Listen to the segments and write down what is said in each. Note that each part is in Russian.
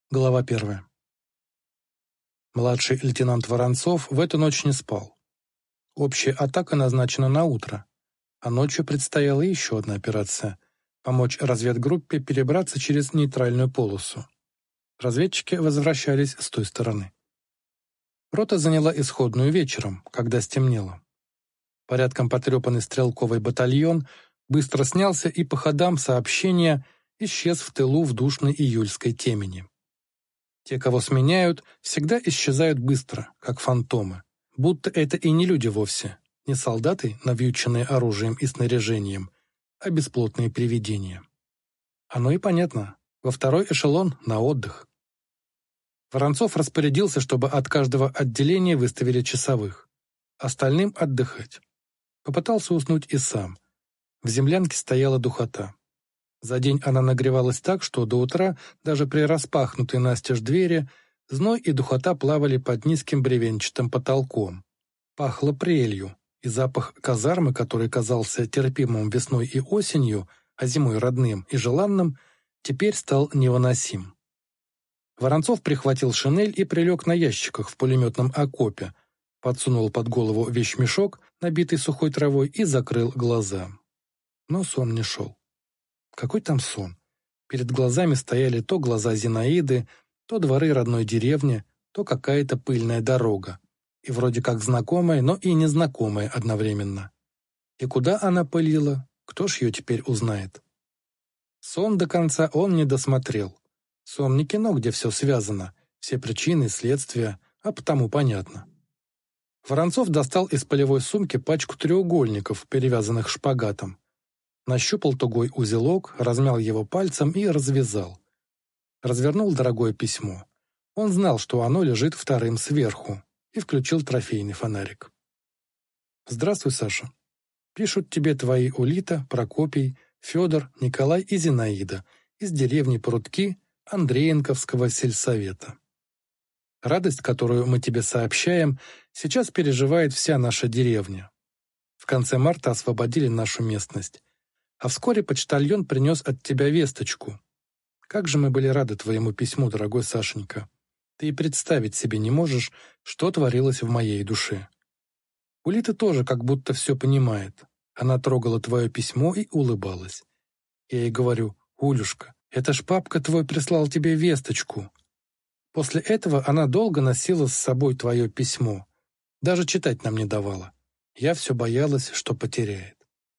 Глава 1. Младший лейтенант Воронцов в эту ночь не спал. Общая атака назначена на утро, а ночью предстояла еще одна операция – помочь разведгруппе перебраться через нейтральную полосу. Разведчики возвращались с той стороны. Рота заняла исходную вечером, когда стемнело. Порядком потрепанный стрелковый батальон быстро снялся и по ходам сообщения исчез в тылу в душной июльской темени. Те, кого сменяют, всегда исчезают быстро, как фантомы. Будто это и не люди вовсе, не солдаты, навьюченные оружием и снаряжением, а бесплотные привидения. Оно и понятно. Во второй эшелон на отдых. Воронцов распорядился, чтобы от каждого отделения выставили часовых. Остальным отдыхать. Попытался уснуть и сам. В землянке стояла духота. За день она нагревалась так, что до утра, даже при распахнутой настежь двери, зной и духота плавали под низким бревенчатым потолком. Пахло прелью, и запах казармы, который казался терпимым весной и осенью, а зимой родным и желанным, теперь стал невыносим. Воронцов прихватил шинель и прилег на ящиках в пулеметном окопе, подсунул под голову вещмешок, набитый сухой травой, и закрыл глаза. Но сон не шел. Какой там сон? Перед глазами стояли то глаза Зинаиды, то дворы родной деревни, то какая-то пыльная дорога. И вроде как знакомая, но и незнакомая одновременно. И куда она пылила, кто ж ее теперь узнает? Сон до конца он не досмотрел. Сон не кино, где все связано, все причины, следствия, а потому понятно. Воронцов достал из полевой сумки пачку треугольников, перевязанных шпагатом. Нащупал тугой узелок, размял его пальцем и развязал. Развернул дорогое письмо. Он знал, что оно лежит вторым сверху, и включил трофейный фонарик. «Здравствуй, Саша. Пишут тебе твои Улита, Прокопий, Федор, Николай и Зинаида из деревни Прудки Андреенковского сельсовета. Радость, которую мы тебе сообщаем, сейчас переживает вся наша деревня. В конце марта освободили нашу местность. А вскоре почтальон принес от тебя весточку. Как же мы были рады твоему письму, дорогой Сашенька. Ты и представить себе не можешь, что творилось в моей душе. Улита тоже как будто все понимает. Она трогала твое письмо и улыбалась. Я ей говорю: «Улюшка, это ж папка твой прислал тебе весточку». После этого она долго носила с собой твое письмо. Даже читать нам не давала. Я все боялась, что потеряет.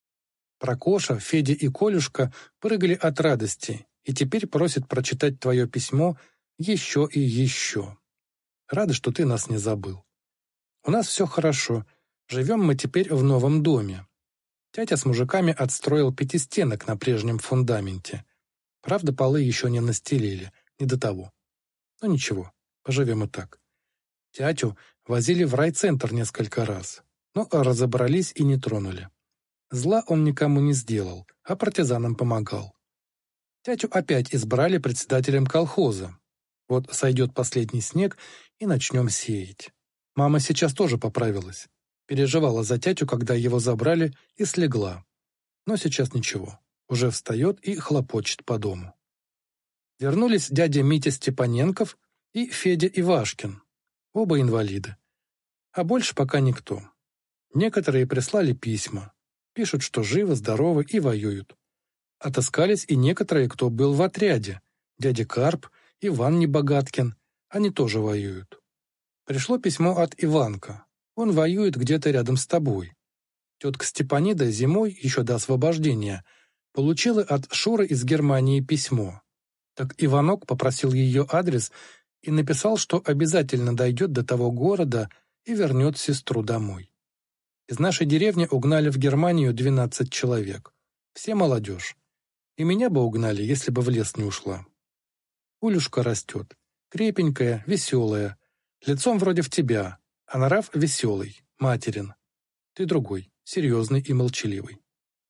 Прокоша, Федя и Колюшка прыгали от радости и теперь просят прочитать твое письмо еще и еще. Рады, что ты нас не забыл. У нас все хорошо. Живем мы теперь в новом доме. Тятя с мужиками отстроил пятистенок на прежнем фундаменте. Правда, полы еще не настелили, не до того. Но ничего, поживем и так. Тятю возили в райцентр несколько раз, но разобрались и не тронули. Зла он никому не сделал, а партизанам помогал. Тятю опять избрали председателем колхоза. Вот сойдет последний снег, и начнем сеять. Мама сейчас тоже поправилась. Переживала за тятю, когда его забрали, и слегла. Но сейчас ничего. Уже встает и хлопочет по дому. Вернулись дядя Митя Степаненков и Федя Ивашкин. Оба инвалиды. А больше пока никто. Некоторые прислали письма. Пишут, что живы, здоровы и воюют. Отыскались и некоторые, кто был в отряде. Дядя Карп, Иван Небогаткин. Они тоже воюют. Пришло письмо от Иванка. Он воюет где-то рядом с тобой. Тетка Степанида зимой, еще до освобождения, получила от Шуры из Германии письмо. Так Иванок попросил ее адрес и написал, что обязательно дойдет до того города и вернет сестру домой. Из нашей деревни угнали в Германию 12 человек. Все молодежь. И меня бы угнали, если бы в лес не ушла. Улюшка растет. Крепенькая, веселая. Лицом вроде в тебя, а нрав веселый, материн. Ты другой, серьезный и молчаливый.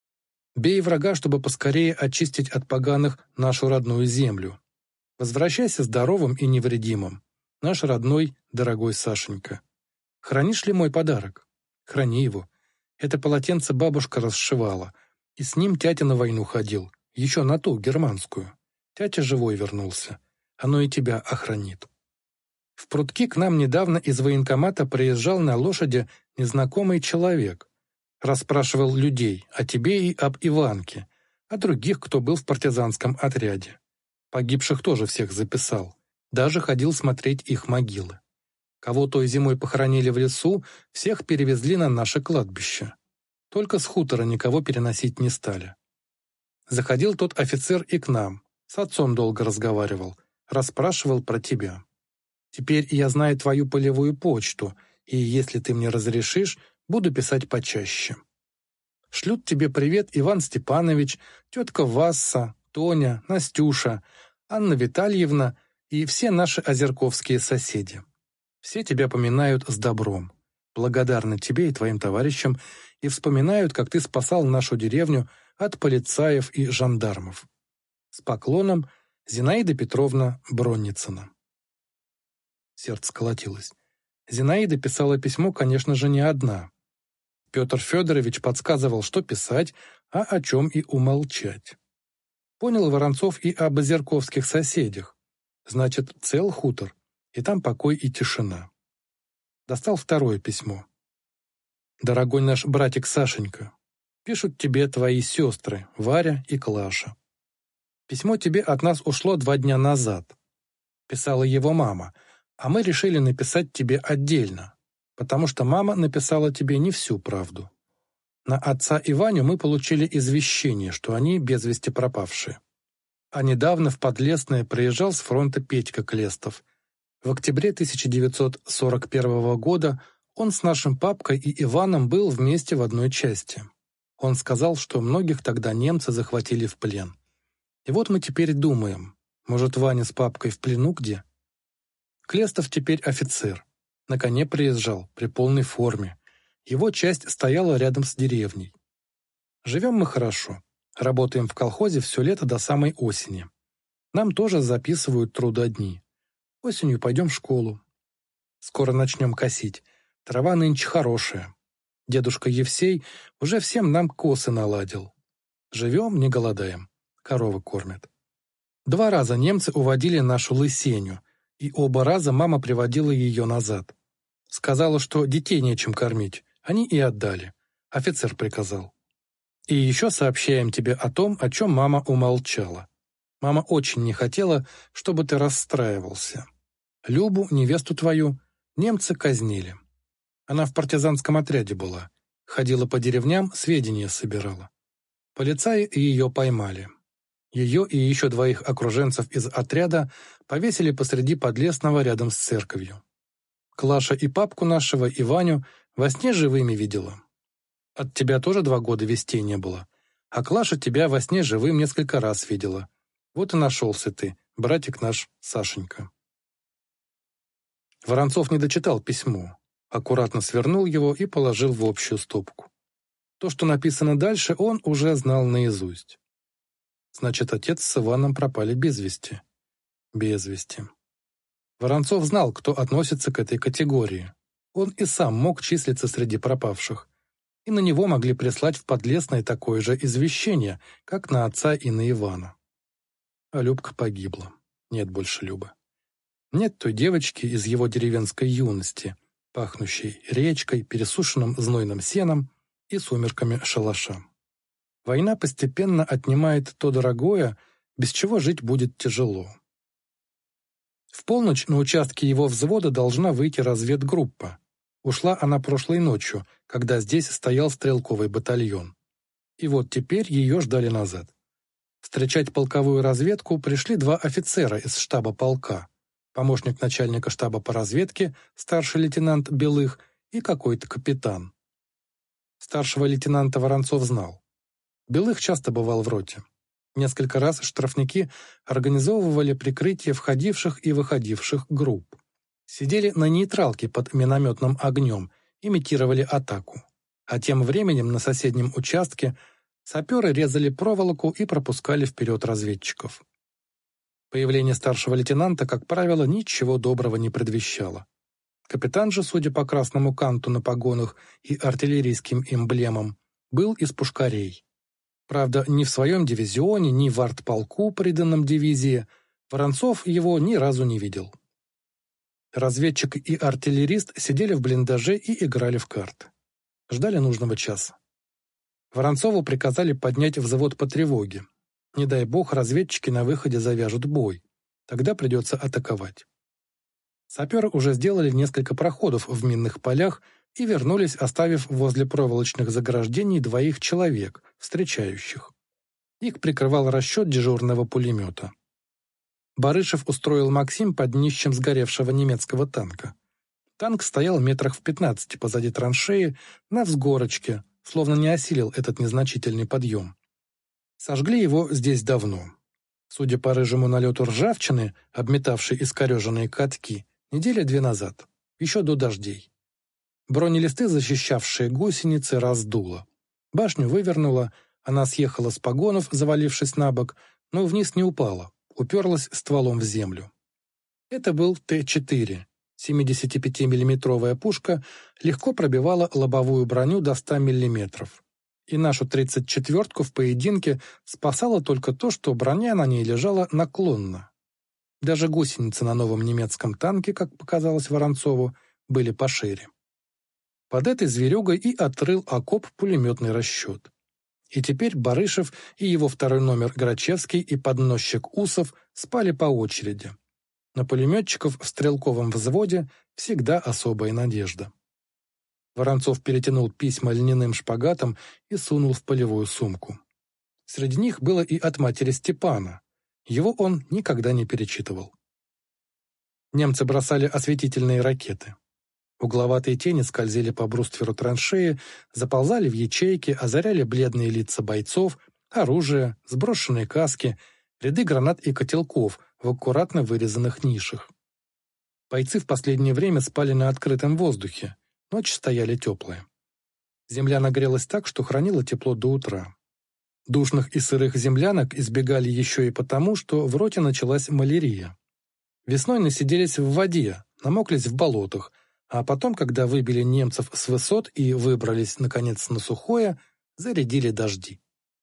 Бей врага, чтобы поскорее очистить от поганых нашу родную землю. Возвращайся здоровым и невредимым. Наш родной, дорогой Сашенька. Хранишь ли мой подарок? Храни его. Это полотенце бабушка расшивала, и с ним тятя на войну ходил, еще на ту, германскую. Тятя живой вернулся. оно и тебя охранит. В прудки к нам недавно из военкомата приезжал на лошади незнакомый человек. Расспрашивал людей о тебе и об Иванке, о других, кто был в партизанском отряде. Погибших тоже всех записал. Даже ходил смотреть их могилы. Кого той зимой похоронили в лесу, всех перевезли на наше кладбище. Только с хутора никого переносить не стали. Заходил тот офицер и к нам. С отцом долго разговаривал. Расспрашивал про тебя. Теперь я знаю твою полевую почту, и если ты мне разрешишь, буду писать почаще. Шлют тебе привет Иван Степанович, тетка Васса, Тоня, Настюша, Анна Витальевна и все наши озерковские соседи. Все тебя поминают с добром, благодарны тебе и твоим товарищам и вспоминают, как ты спасал нашу деревню от полицаев и жандармов. С поклоном, Зинаида Петровна Бронницына. Сердце колотилось. Зинаида писала письмо, конечно же, не одна. Петр Федорович подсказывал, что писать, а о чем и умолчать. Понял Воронцов и об озерковских соседях. Значит, цел хутор, и там покой и тишина. Достал второе письмо. «Дорогой наш братик Сашенька, пишут тебе твои сестры Варя и Клаша. Письмо тебе от нас ушло 2 дня назад. Писала его мама, а мы решили написать тебе отдельно, потому что мама написала тебе не всю правду. На отца и Ваню мы получили извещение, что они без вести пропавшие. А недавно в Подлесное приезжал с фронта Петька Клестов. В октябре 1941 года он с нашим папкой и Иваном был вместе в одной части. Он сказал, что многих тогда немцы захватили в плен. И вот мы теперь думаем, может, Ваня с папкой в плену где? Клестов теперь офицер. На коне приезжал, при полной форме. Его часть стояла рядом с деревней. Живем мы хорошо. Работаем в колхозе все лето до самой осени. Нам тоже записывают трудодни. Осенью пойдем в школу. Скоро начнем косить. Трава нынче хорошая. Дедушка Евсей уже всем нам косы наладил. Живем, не голодаем. Коровы кормят. 2 раза немцы уводили нашу лысенью, и оба раза мама приводила ее назад. Сказала, что детей нечем кормить. Они и отдали. Офицер приказал. И еще сообщаем тебе о том, о чем мама умолчала. Мама очень не хотела, чтобы ты расстраивался. Любу, невесту твою, немцы казнили. Она в партизанском отряде была. Ходила по деревням, сведения собирала. Полицаи ее поймали. Ее и еще 2 окруженцев из отряда повесили посреди Подлесного рядом с церковью. Клаша и папку нашего, и Ваню, во сне живыми видела. От тебя тоже 2 года вестей не было. А Клаша тебя во сне живым несколько раз видела. Вот и нашелся ты, братик наш Сашенька». Воронцов не дочитал письмо, аккуратно свернул его и положил в общую стопку. То, что написано дальше, он уже знал наизусть. Значит, отец с Иваном пропали без вести. Без вести. Воронцов знал, кто относится к этой категории. Он и сам мог числиться среди пропавших. И на него могли прислать в Подлесное такое же извещение, как на отца и на Ивана. А Любка погибла. Нет больше Любы. Нет той девочки из его деревенской юности, пахнущей речкой, пересушенным знойным сеном и сумерками шалаша. Война постепенно отнимает то дорогое, без чего жить будет тяжело. В полночь на участке его взвода должна выйти разведгруппа. Ушла она прошлой ночью, когда здесь стоял стрелковый батальон. И вот теперь ее ждали назад. Встречать полковую разведку пришли 2 офицера из штаба полка, помощник начальника штаба по разведке, старший лейтенант Белых и какой-то капитан. Старшего лейтенанта Воронцов знал. Белых часто бывал в роте. Несколько раз штрафники организовывали прикрытие входивших и выходивших групп. Сидели на нейтралке под минометным огнем, имитировали атаку. А тем временем на соседнем участке саперы резали проволоку и пропускали вперед разведчиков. Появление старшего лейтенанта, как правило, ничего доброго не предвещало. Капитан же, судя по красному канту на погонах и артиллерийским эмблемам, был из пушкарей. Правда, ни в своем дивизионе, ни в артполку, приданном дивизии, Воронцов его ни разу не видел. Разведчик и артиллерист сидели в блиндаже и играли в карты. Ждали нужного часа. Воронцову приказали поднять взвод по тревоге. Не дай бог, разведчики на выходе завяжут бой. Тогда придется атаковать. Саперы уже сделали несколько проходов в минных полях и вернулись, оставив возле проволочных заграждений 2 человек, встречающих. Их прикрывал расчет дежурного пулемета. Барышев устроил Максим под днищем сгоревшего немецкого танка. Танк стоял метрах в 15 позади траншеи, на взгорочке, словно не осилил этот незначительный подъем. Сожгли его здесь давно. Судя по рыжему налету ржавчины, обметавшей искореженные катки, 2 недели назад, еще до дождей. Бронелисты, защищавшие гусеницы, раздуло. Башню вывернуло, она съехала с погонов, завалившись на бок, но вниз не упала, уперлась стволом в землю. Это был Т-4. 75-миллиметровая пушка легко пробивала лобовую броню до 100 миллиметров. И нашу 34-ку в поединке спасало только то, что броня на ней лежала наклонно. Даже гусеницы на новом немецком танке, как показалось Воронцову, были пошире. Под этой зверюгой и отрыл окоп пулеметный расчет. И теперь Барышев и его второй номер Грачевский и подносчик Усов спали по очереди. На пулеметчиков в стрелковом взводе всегда особая надежда. Воронцов перетянул письма льняным шпагатом и сунул в полевую сумку. Среди них было и от матери Степана. Его он никогда не перечитывал. Немцы бросали осветительные ракеты. Угловатые тени скользили по брустверу траншеи, заползали в ячейки, озаряли бледные лица бойцов, оружие, сброшенные каски, ряды гранат и котелков в аккуратно вырезанных нишах. Бойцы в последнее время спали на открытом воздухе, ночи стояли теплые. Земля нагрелась так, что хранила тепло до утра. Душных и сырых землянок избегали еще и потому, что в роте началась малярия. Весной насиделись в воде, намоклись в болотах, а потом, когда выбили немцев с высот и выбрались, наконец, на сухое, зарядили дожди.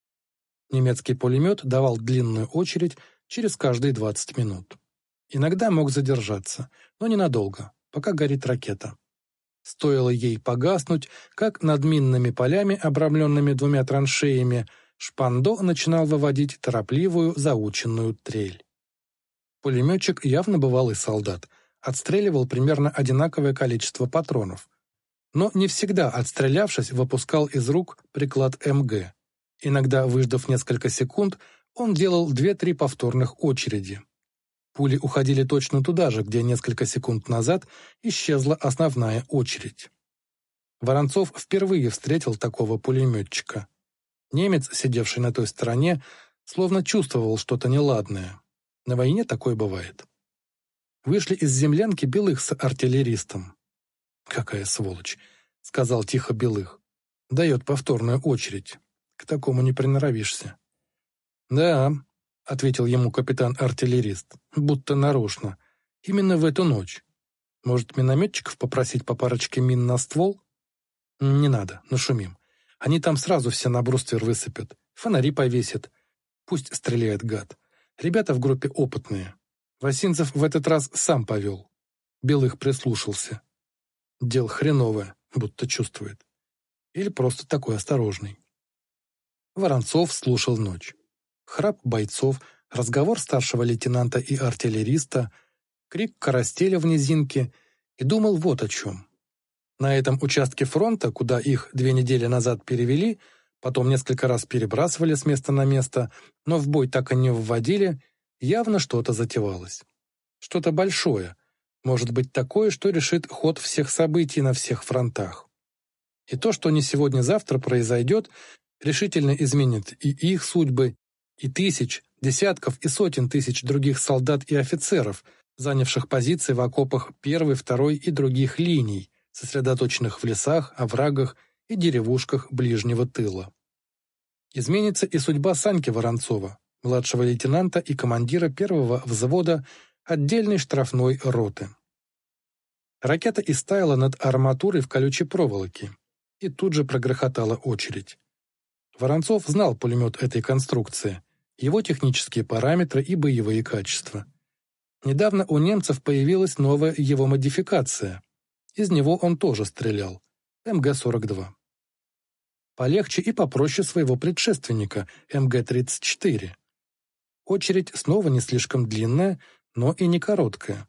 Немецкий пулемет давал длинную очередь через каждые 20 минут. Иногда мог задержаться, но ненадолго, пока горит ракета. Стоило ей погаснуть, как над минными полями, обрамленными 2 траншеями, Шпандо начинал выводить торопливую заученную трель. Пулеметчик явно бывалый солдат, отстреливал примерно одинаковое количество патронов. Но не всегда, отстрелявшись, выпускал из рук приклад МГ. Иногда, выждав несколько секунд, он делал 2-3 повторных очереди. Пули уходили точно туда же, где несколько секунд назад исчезла основная очередь. Воронцов впервые встретил такого пулеметчика. Немец, сидевший на той стороне, словно чувствовал что-то неладное. На войне такое бывает. Вышли из землянки Белых с артиллеристом. «Какая сволочь!» — сказал тихо Белых. «Дает повторную очередь. К такому не приноровишься». «Да», — ответил ему капитан-артиллерист, будто нарочно. «Именно в эту ночь. Может, минометчиков попросить по парочке мин на ствол?» «Не надо, нашумим. Они там сразу все на бруствер высыпят, фонари повесят. Пусть стреляет гад. Ребята в группе опытные. Васинцев в этот раз сам повел». Белых прислушался. Дел хреновое, будто чувствует. Или просто такой осторожный. Воронцов слушал ночь. Храп бойцов, разговор старшего лейтенанта и артиллериста, крик Коростеля в низинке, и думал вот о чем. На этом участке фронта, куда их 2 недели назад перевели, потом несколько раз перебрасывали с места на место, но в бой так и не вводили, явно что-то затевалось. Что-то большое, может быть такое, что решит ход всех событий на всех фронтах. И то, что не сегодня-завтра произойдет, решительно изменит и их судьбы, и тысяч, десятков и сотен тысяч других солдат и офицеров, занявших позиции в окопах 1-й, 2-й и других линий, сосредоточенных в лесах, оврагах и деревушках ближнего тыла. Изменится и судьба Саньки Воронцова, младшего лейтенанта и командира 1-го взвода отдельной штрафной роты. Ракета истаяла над арматурой в колючей проволоке, и тут же прогрохотала очередь. Воронцов знал пулемет этой конструкции, его технические параметры и боевые качества. Недавно у немцев появилась новая его модификация. Из него он тоже стрелял. МГ-42. Полегче и попроще своего предшественника, МГ-34. Очередь снова не слишком длинная, но и не короткая.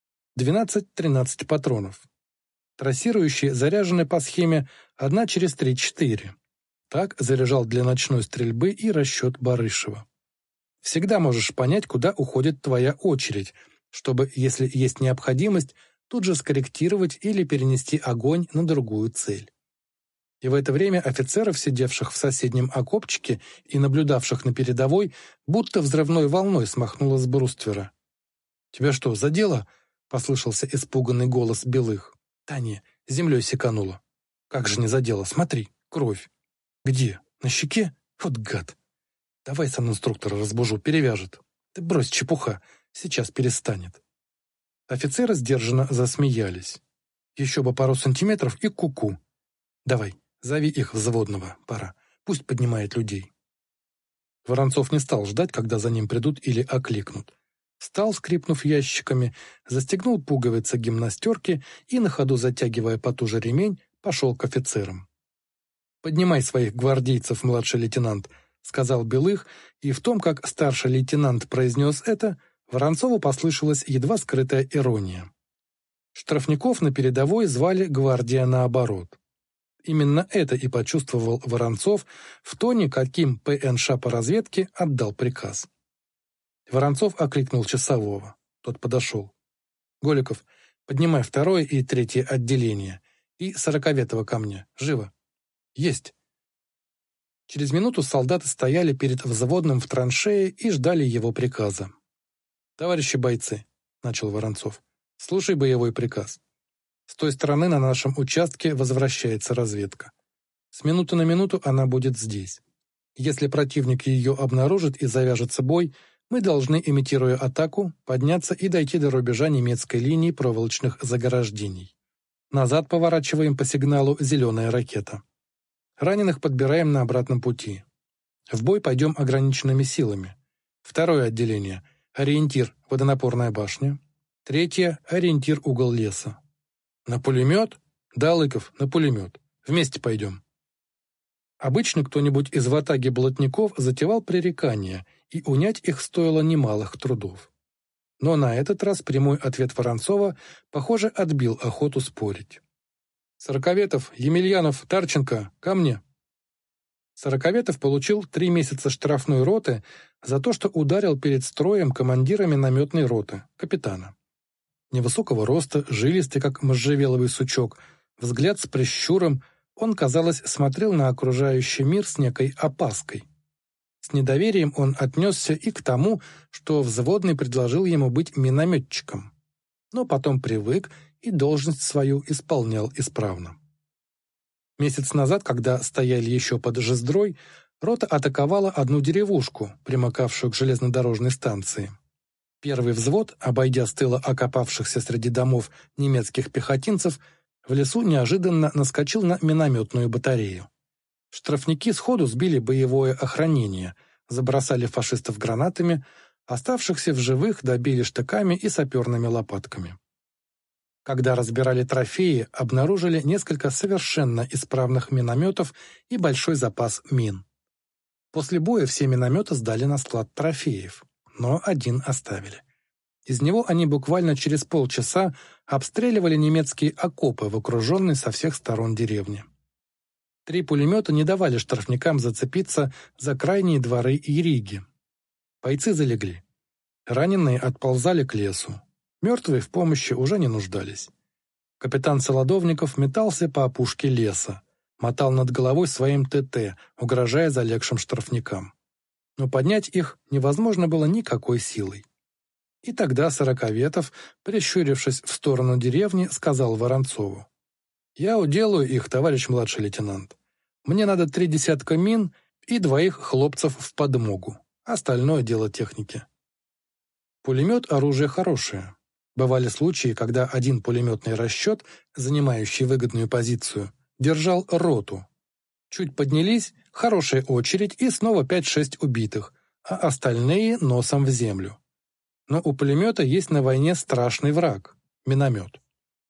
12-13 патронов. Трассирующие заряжены по схеме 1 через 3-4. Так заряжал для ночной стрельбы и расчет Барышева. Всегда можешь понять, куда уходит твоя очередь, чтобы, если есть необходимость, тут же скорректировать или перенести огонь на другую цель. И в это время офицеров, сидевших в соседнем окопчике и наблюдавших на передовой, будто взрывной волной смахнуло с бруствера. «Тебя что, задело?» — послышался испуганный голос Белых. «Да не, землей секануло». «Как же не задело? Смотри, кровь». «Где? На щеке? Вот гад! Давай сам инструктора разбужу, перевяжет». «Ты брось, чепуха, сейчас перестанет». Офицеры сдержанно засмеялись. «Еще бы пару сантиметров и ку-ку. Давай, зови их взводного, пора, пусть поднимает людей». Воронцов не стал ждать, когда за ним придут или окликнут. Встал, скрипнув ящиками, застегнул пуговицы гимнастерки и, на ходу затягивая потуже ремень, пошел к офицерам. «Поднимай своих гвардейцев, младший лейтенант», — сказал Белых, и в том, как старший лейтенант произнес это, Воронцову послышалась едва скрытая ирония. Штрафников на передовой звали «Гвардия» наоборот. Именно это и почувствовал Воронцов в тоне, каким ПНШ по разведке отдал приказ. Воронцов окликнул часового. Тот подошел. «Голиков, поднимай 2-е и 3-е отделение. И 40-го ко мне. Живо!» «Есть!» Через минуту солдаты стояли перед взводным в траншее и ждали его приказа. «Товарищи бойцы», — начал Воронцов, — «слушай боевой приказ. С той стороны на нашем участке возвращается разведка. С минуты на минуту она будет здесь. Если противник ее обнаружит и завяжется бой, мы должны, имитируя атаку, подняться и дойти до рубежа немецкой линии проволочных заграждений. Назад поворачиваем по сигналу «Зеленая ракета». Раненых подбираем на обратном пути. В бой пойдем ограниченными силами. 2-е отделение – ориентир – водонапорная башня. 3-е – ориентир – угол леса. На пулемет? Да, Лыков, на пулемет. Вместе пойдем. Обычно кто-нибудь из ватаги блатников затевал пререкания, и унять их стоило немалых трудов. Но на этот раз прямой ответ Воронцова, похоже, отбил охоту спорить. «Сороковетов, Емельянов, Тарченко, ко мне!» Сороковетов получил 3 месяца штрафной роты за то, что ударил перед строем командира минометной роты, капитана. Невысокого роста, жилистый, как можжевеловый сучок, взгляд с прищуром, он, казалось, смотрел на окружающий мир с некой опаской. С недоверием он отнесся и к тому, что взводный предложил ему быть минометчиком. Но потом привык и должность свою исполнял исправно. Месяц назад, когда стояли еще под Жиздрой, рота атаковала одну деревушку, примыкавшую к железнодорожной станции. Первый взвод, обойдя с тыла окопавшихся среди домов немецких пехотинцев, в лесу неожиданно наскочил на минометную батарею. Штрафники сходу сбили боевое охранение, забросали фашистов гранатами, оставшихся в живых добили штыками и саперными лопатками. Когда разбирали трофеи, обнаружили несколько совершенно исправных минометов и большой запас мин. После боя все минометы сдали на склад трофеев, но один оставили. Из него они буквально через полчаса обстреливали немецкие окопы в окруженной со всех сторон деревне. 3 пулемета не давали штрафникам зацепиться за крайние дворы и риги. Бойцы залегли. Раненые отползали к лесу. Мертвые в помощи уже не нуждались. Капитан Солодовников метался по опушке леса, мотал над головой своим ТТ, угрожая залегшим штрафникам. Но поднять их невозможно было никакой силой. И тогда Сороковетов, прищурившись в сторону деревни, сказал Воронцову: «Я уделаю их, товарищ младший лейтенант. Мне надо 3 десятка мин и 2 хлопцев в подмогу. Остальное дело техники». Пулемет – оружие хорошее. Бывали случаи, когда один пулеметный расчет, занимающий выгодную позицию, держал роту. Чуть поднялись, хорошая очередь и снова 5-6 убитых, а остальные носом в землю. Но у пулемета есть на войне страшный враг – миномет.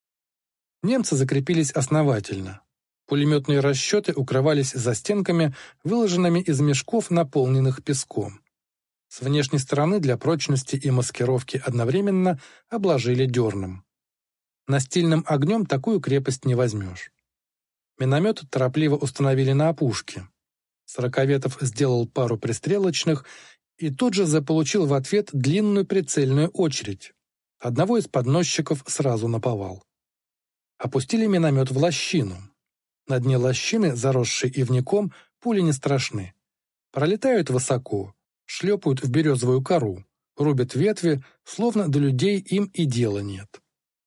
Немцы закрепились основательно. Пулеметные расчеты укрывались за стенками, выложенными из мешков, наполненных песком. С внешней стороны для прочности и маскировки одновременно обложили дерном. Настильным огнем такую крепость не возьмешь. Миномет торопливо установили на опушке. Сороковетов сделал пару пристрелочных и тут же заполучил в ответ длинную прицельную очередь. Одного из подносчиков сразу наповал. Опустили миномет в лощину. На дне лощины, заросшей ивняком, пули не страшны. Пролетают высоко, шлепают в березовую кору, рубят ветви, словно до людей им и дела нет.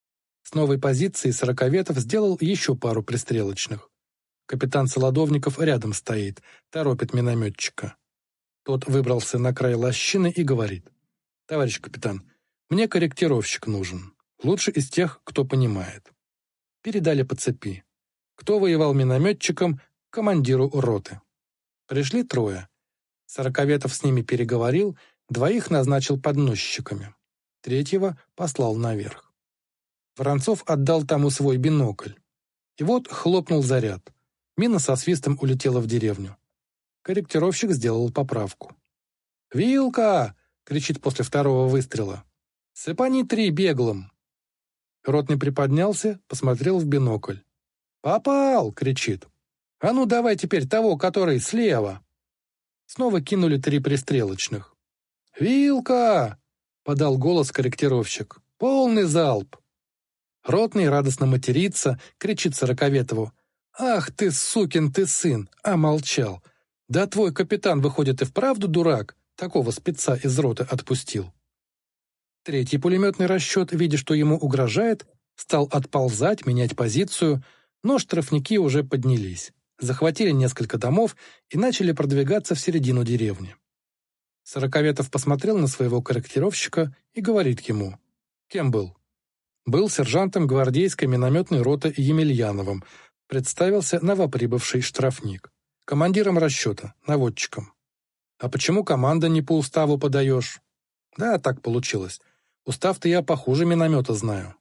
С новой позиции Сороковетов сделал еще пару пристрелочных. Капитан Солодовников рядом стоит, торопит минометчика. Тот выбрался на край лощины и говорит: «Товарищ капитан, мне корректировщик нужен. Лучше из тех, кто понимает». Передали по цепи. Кто воевал минометчиком, командиру роты. Пришли трое. Сороковетов с ними переговорил, двоих назначил подносчиками. Третьего послал наверх. Воронцов отдал тому свой бинокль. И вот хлопнул заряд. Мина со свистом улетела в деревню. Корректировщик сделал поправку. «Вилка!» — кричит после второго выстрела. «Сыпани 3 беглым!» Ротный приподнялся, посмотрел в бинокль. «Попал!» — кричит. «А ну давай теперь того, который слева!» Снова кинули 3 пристрелочных. «Вилка!» — подал голос корректировщик. «Полный залп!» Ротный радостно матерится, кричит Сороковетову. «Ах ты, сукин ты сын!» А молчал. «Да твой капитан, выходит, и вправду дурак? Такого спеца из роты отпустил». Третий пулеметный расчет, видя, что ему угрожает, стал отползать, менять позицию, но штрафники уже поднялись, захватили несколько домов и начали продвигаться в середину деревни. Сороковетов посмотрел на своего корректировщика и говорит ему: «Кем был?» «Был сержантом гвардейской минометной роты Емельяновым», представился новоприбывший штрафник. «Командиром расчета, наводчиком». «А почему команда не по уставу подаешь?» «Да, так получилось. Устав-то я похуже миномета знаю».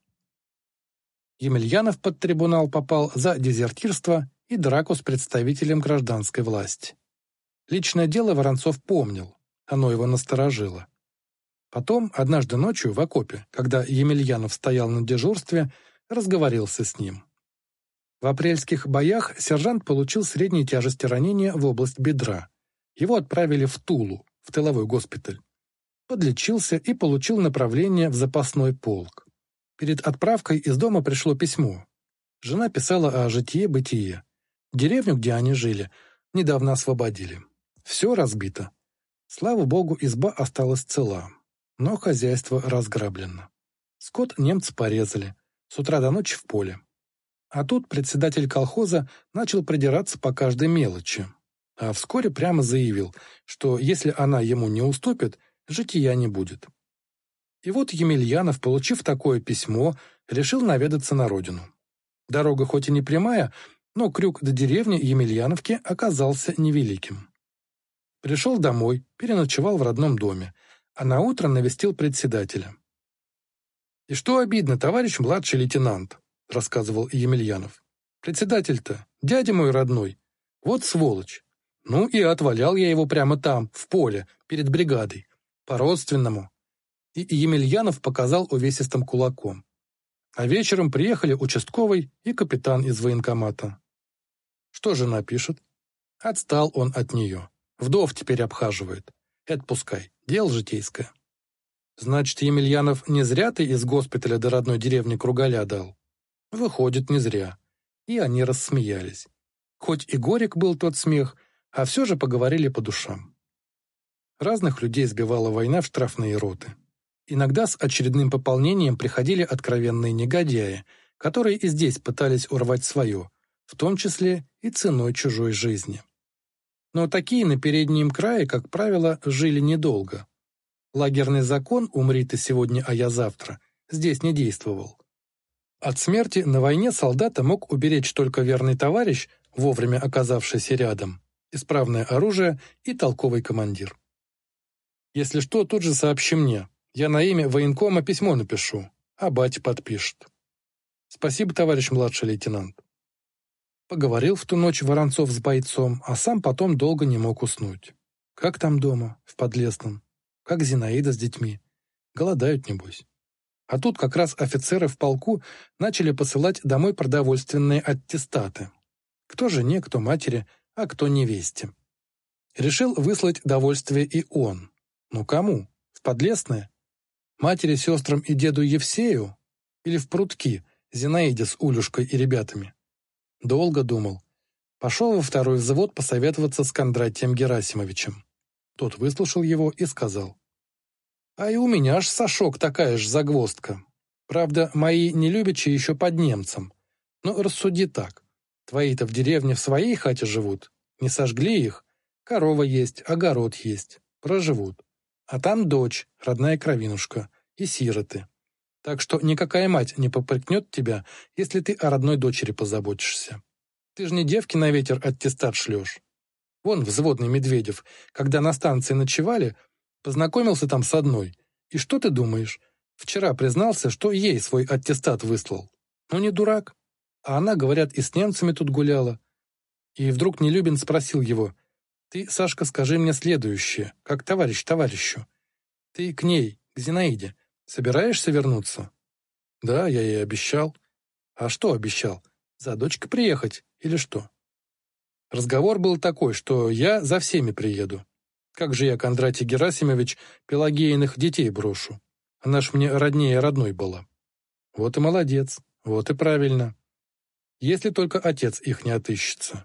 Емельянов под трибунал попал за дезертирство и драку с представителем гражданской власти. Личное дело Воронцов помнил, оно его насторожило. Потом, однажды ночью в окопе, когда Емельянов стоял на дежурстве, разговорился с ним. В апрельских боях сержант получил средней тяжести ранения в область бедра. Его отправили в Тулу, в тыловой госпиталь. Подлечился и получил направление в запасной полк. Перед отправкой из дома пришло письмо. Жена писала о житие-бытие. Деревню, где они жили, недавно освободили. Все разбито. Слава богу, изба осталась цела, но хозяйство разграблено. Скот немцы порезали, с утра до ночи в поле. А тут председатель колхоза начал придираться по каждой мелочи. А вскоре прямо заявил, что если она ему не уступит, жития не будет. И вот Емельянов, получив такое письмо, решил наведаться на родину. Дорога хоть и не прямая, но крюк до деревни Емельяновки оказался невеликим. Пришел домой, переночевал в родном доме, а наутро навестил председателя. «И что обидно, товарищ младший лейтенант», — рассказывал Емельянов. «Председатель-то, дядя мой родной, вот сволочь. Ну и отвалял я его прямо там, в поле, перед бригадой, по-родственному». И Емельянов показал увесистым кулаком. А вечером приехали участковый и капитан из военкомата. Что жена пишет? Отстал он от нее. Вдов теперь обхаживает. Это пускай, дело житейское. Значит, Емельянов не зря ты из госпиталя до родной деревни кругаля дал? Выходит, не зря. И они рассмеялись. Хоть и горек был тот смех, а все же поговорили по душам. Разных людей сбивала война в штрафные роты. Иногда с очередным пополнением приходили откровенные негодяи, которые и здесь пытались урвать свое, в том числе и ценой чужой жизни. Но такие на переднем крае, как правило, жили недолго. Лагерный закон «умри ты сегодня, а я завтра» здесь не действовал. От смерти на войне солдата мог уберечь только верный товарищ, вовремя оказавшийся рядом, исправное оружие и толковый командир. «Если что, тут же сообщи мне», Я на имя военкома письмо напишу, а батя подпишет. Спасибо, товарищ младший лейтенант. Поговорил в ту ночь Воронцов с бойцом, а сам потом долго не мог уснуть. Как там дома, в Подлесном? Как Зинаида с детьми? Голодают, небось. А тут как раз офицеры в полку начали посылать домой продовольственные аттестаты. Кто жене, кто матери, а кто невесте. Решил выслать довольствие и он. Ну кому? В Подлесное? Матери, сестрам и деду Евсею? Или в Прутки, Зинаиде с Улюшкой и ребятами? Долго думал. Пошел во второй взвод посоветоваться с Кондратием Герасимовичем. Тот выслушал его и сказал: «А и у меня ж, Сашок, такая ж загвоздка. Правда, мои нелюбичи еще под немцем. Но рассуди так. Твои-то в деревне в своей хате живут. Не сожгли их. Корова есть, огород есть. Проживут. А там дочь, родная кровинушка, и сироты. Так что никакая мать не попрекнет тебя, если ты о родной дочери позаботишься. Ты же не девки на ветер аттестат шлешь. Вон взводный Медведев, когда на станции ночевали, познакомился там с одной. И что ты думаешь? Вчера признался, что ей свой аттестат выслал. Ну не дурак. А она, говорят, и с немцами тут гуляла. И вдруг Нелюбин спросил его: «Ты, Сашка, скажи мне следующее, как товарищ товарищу. Ты к ней, к Зинаиде, собираешься вернуться?» «Да, я ей обещал». «А что обещал? За дочкой приехать или что?» Разговор был такой, что я за всеми приеду. Как же я, Кондратий Герасимович, Пелагеиных детей брошу? Она ж мне роднее родной была. Вот и молодец, вот и правильно. Если только отец их не отыщется.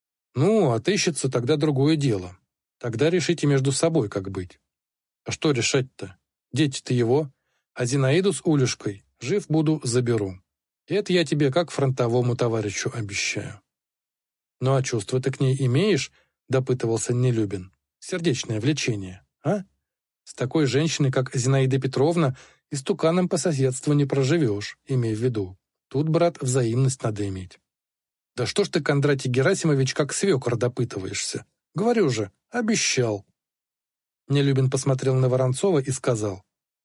Ну, отыщется, тогда другое дело. Тогда решите между собой, как быть. А что решать-то? Дети-то его, а Зинаиду с Улюшкой жив буду, заберу. Это я тебе как фронтовому товарищу обещаю. Ну а чувства ты к ней имеешь? Допытывался Нелюбин. Сердечное влечение, а? С такой женщиной, как Зинаида Петровна, и стуканом по соседству не проживешь, имей в виду. Тут, брат, взаимность надо иметь. Да что ж ты, Кондратий Герасимович, как свекор допытываешься? Говорю же, обещал. Нелюбин посмотрел на Воронцова и сказал: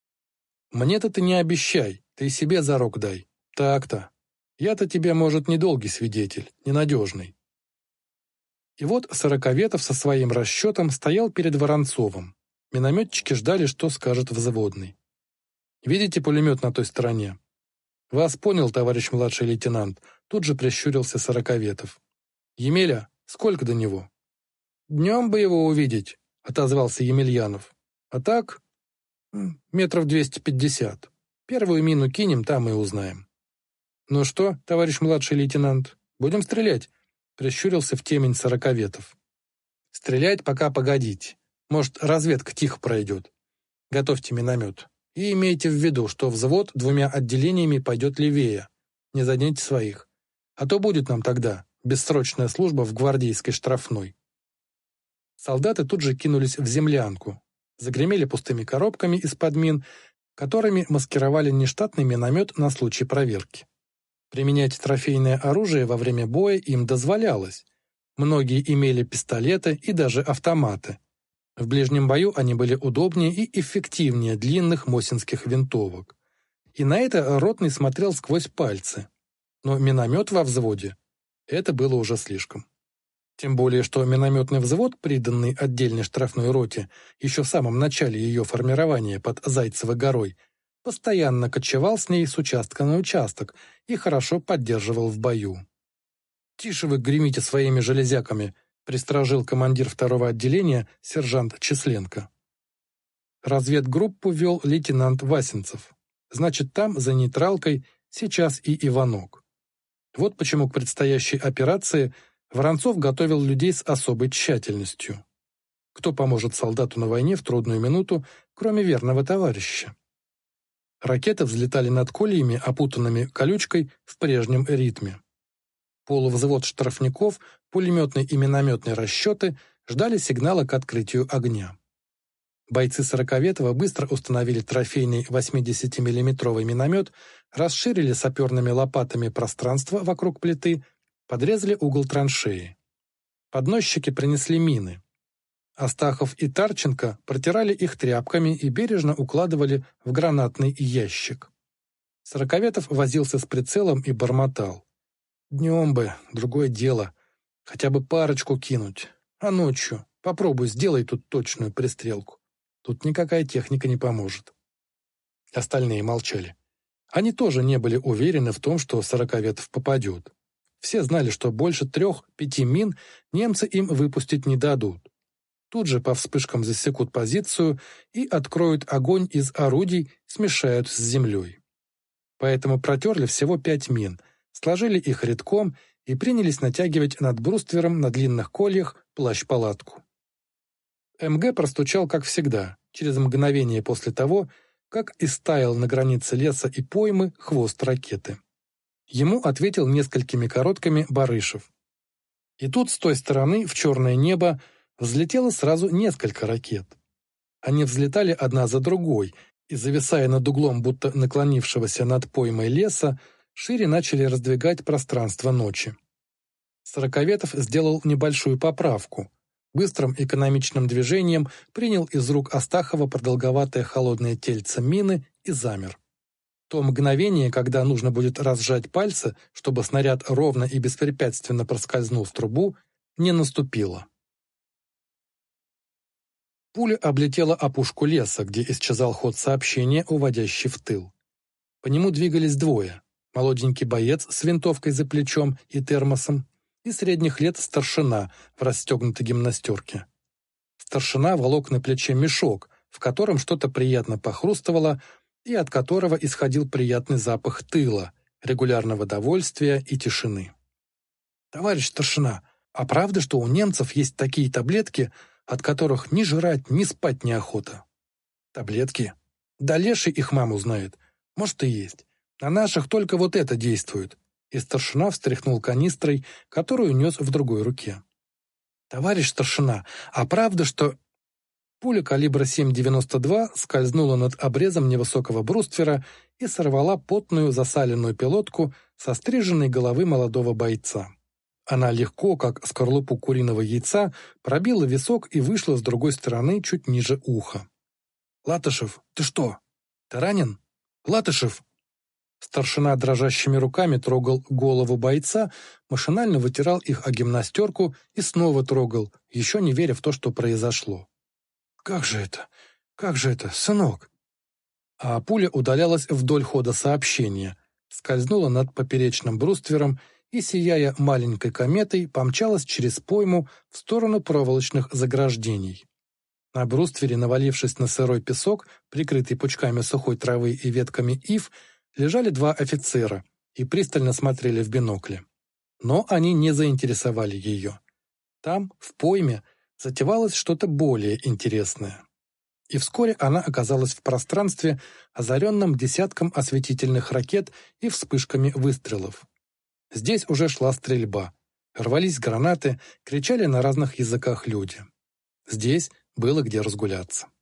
«Мне-то ты не обещай, ты себе зарок дай. Так-то. Я-то тебе, может, недолгий свидетель, ненадежный». И вот Сороковетов со своим расчетом стоял перед Воронцовым. Минометчики ждали, что скажет взводный. «Видите пулемет на той стороне?» «Вас понял, товарищ младший лейтенант», тут же прищурился Сороковетов. «Емеля, сколько до него?» «Днем бы его увидеть», — отозвался Емельянов. «А так, метров 250. Первую мину кинем, там и узнаем». «Ну что, товарищ младший лейтенант, будем стрелять?» — прищурился в темень Сороковетов. «Стрелять пока погодите. Может, разведка тихо пройдет. Готовьте миномет. И имейте в виду, что взвод двумя отделениями пойдет левее. Не заденьте своих. А то будет нам тогда бессрочная служба в гвардейской штрафной». Солдаты тут же кинулись в землянку. Загремели пустыми коробками из-под мин, которыми маскировали нештатный миномет на случай проверки. Применять трофейное оружие во время боя им дозволялось. Многие имели пистолеты и даже автоматы. В ближнем бою они были удобнее и эффективнее длинных мосинских винтовок. И на это ротный смотрел сквозь пальцы. Но миномет во взводе — это было уже слишком. Тем более, что минометный взвод, приданный отдельной штрафной роте еще в самом начале ее формирования под Зайцевой горой, постоянно кочевал с ней с участка на участок и хорошо поддерживал в бою. «Тише вы гремите своими железяками», — пристражил командир второго отделения сержант Численко. Разведгруппу вел лейтенант Васенцев. Значит, там, за нейтралкой, сейчас и Иванок. Вот почему к предстоящей операции Воронцов готовил людей с особой тщательностью. Кто поможет солдату на войне в трудную минуту, кроме верного товарища? Ракеты взлетали над кольями, опутанными колючкой, в прежнем ритме. Полувзвод штрафников, пулеметные и минометные расчеты ждали сигнала к открытию огня. Бойцы Сороковетова быстро установили трофейный 80-миллиметровый миномет, расширили саперными лопатами пространство вокруг плиты, подрезали угол траншеи. Подносчики принесли мины. Астахов и Тарченко протирали их тряпками и бережно укладывали в гранатный ящик. Сороковетов возился с прицелом и бормотал: «Днем бы, другое дело, хотя бы парочку кинуть, а ночью попробуй сделай тут точную пристрелку. Тут никакая техника не поможет». Остальные молчали. Они тоже не были уверены в том, что Сороковетов попадет. Все знали, что больше 3-5 мин немцы им выпустить не дадут. Тут же по вспышкам засекут позицию и откроют огонь из орудий, смешают с землей. Поэтому протерли всего 5 мин, сложили их рядком и принялись натягивать над бруствером на длинных кольях плащ-палатку. МГ простучал, как всегда, через мгновение после того, как истаял на границе леса и поймы хвост ракеты. Ему ответил несколькими короткими Барышев. И тут с той стороны в черное небо взлетело сразу несколько ракет. Они взлетали одна за другой, и, зависая над углом будто наклонившегося над поймой леса, шире начали раздвигать пространство ночи. Сороковетов сделал небольшую поправку. Быстрым экономичным движением принял из рук Астахова продолговатое холодное тельце мины и замер. То мгновение, когда нужно будет разжать пальцы, чтобы снаряд ровно и беспрепятственно проскользнул в трубу, не наступило. Пуля облетела опушку леса, где исчезал ход сообщения, уводящий в тыл. По нему двигались двое: молоденький боец с винтовкой за плечом и термосом и средних лет старшина в расстегнутой гимнастерке. Старшина волок на плече мешок, в котором что-то приятно похрустывало и от которого исходил приятный запах тыла, регулярного довольствия и тишины. «Товарищ старшина, а правда, что у немцев есть такие таблетки, от которых ни жрать, ни спать неохота?» «Таблетки? Да леший их маму знает. Может и есть. На наших только вот это действует». И старшина встряхнул канистрой, которую нес в другой руке. «Товарищ старшина, а правда, что...» Пуля калибра 7,92 скользнула над обрезом невысокого бруствера и сорвала потную засаленную пилотку со стриженной головы молодого бойца. Она легко, как скорлупу куриного яйца, пробила висок и вышла с другой стороны чуть ниже уха. «Латышев, ты что? Ты ранен? Латышев!» Старшина дрожащими руками трогал голову бойца, машинально вытирал их о гимнастерку и снова трогал, еще не веря в то, что произошло. «Как же это? Как же это, сынок?» А пуля удалялась вдоль хода сообщения, скользнула над поперечным бруствером и, сияя маленькой кометой, помчалась через пойму в сторону проволочных заграждений. На бруствере, навалившись на сырой песок, прикрытый пучками сухой травы и ветками ив, лежали 2 офицера и пристально смотрели в бинокли. Но они не заинтересовали ее. Там, в пойме, затевалось что-то более интересное. И вскоре она оказалась в пространстве, озаренном десятком осветительных ракет и вспышками выстрелов. Здесь уже шла стрельба. Рвались гранаты, кричали на разных языках люди. Здесь было где разгуляться.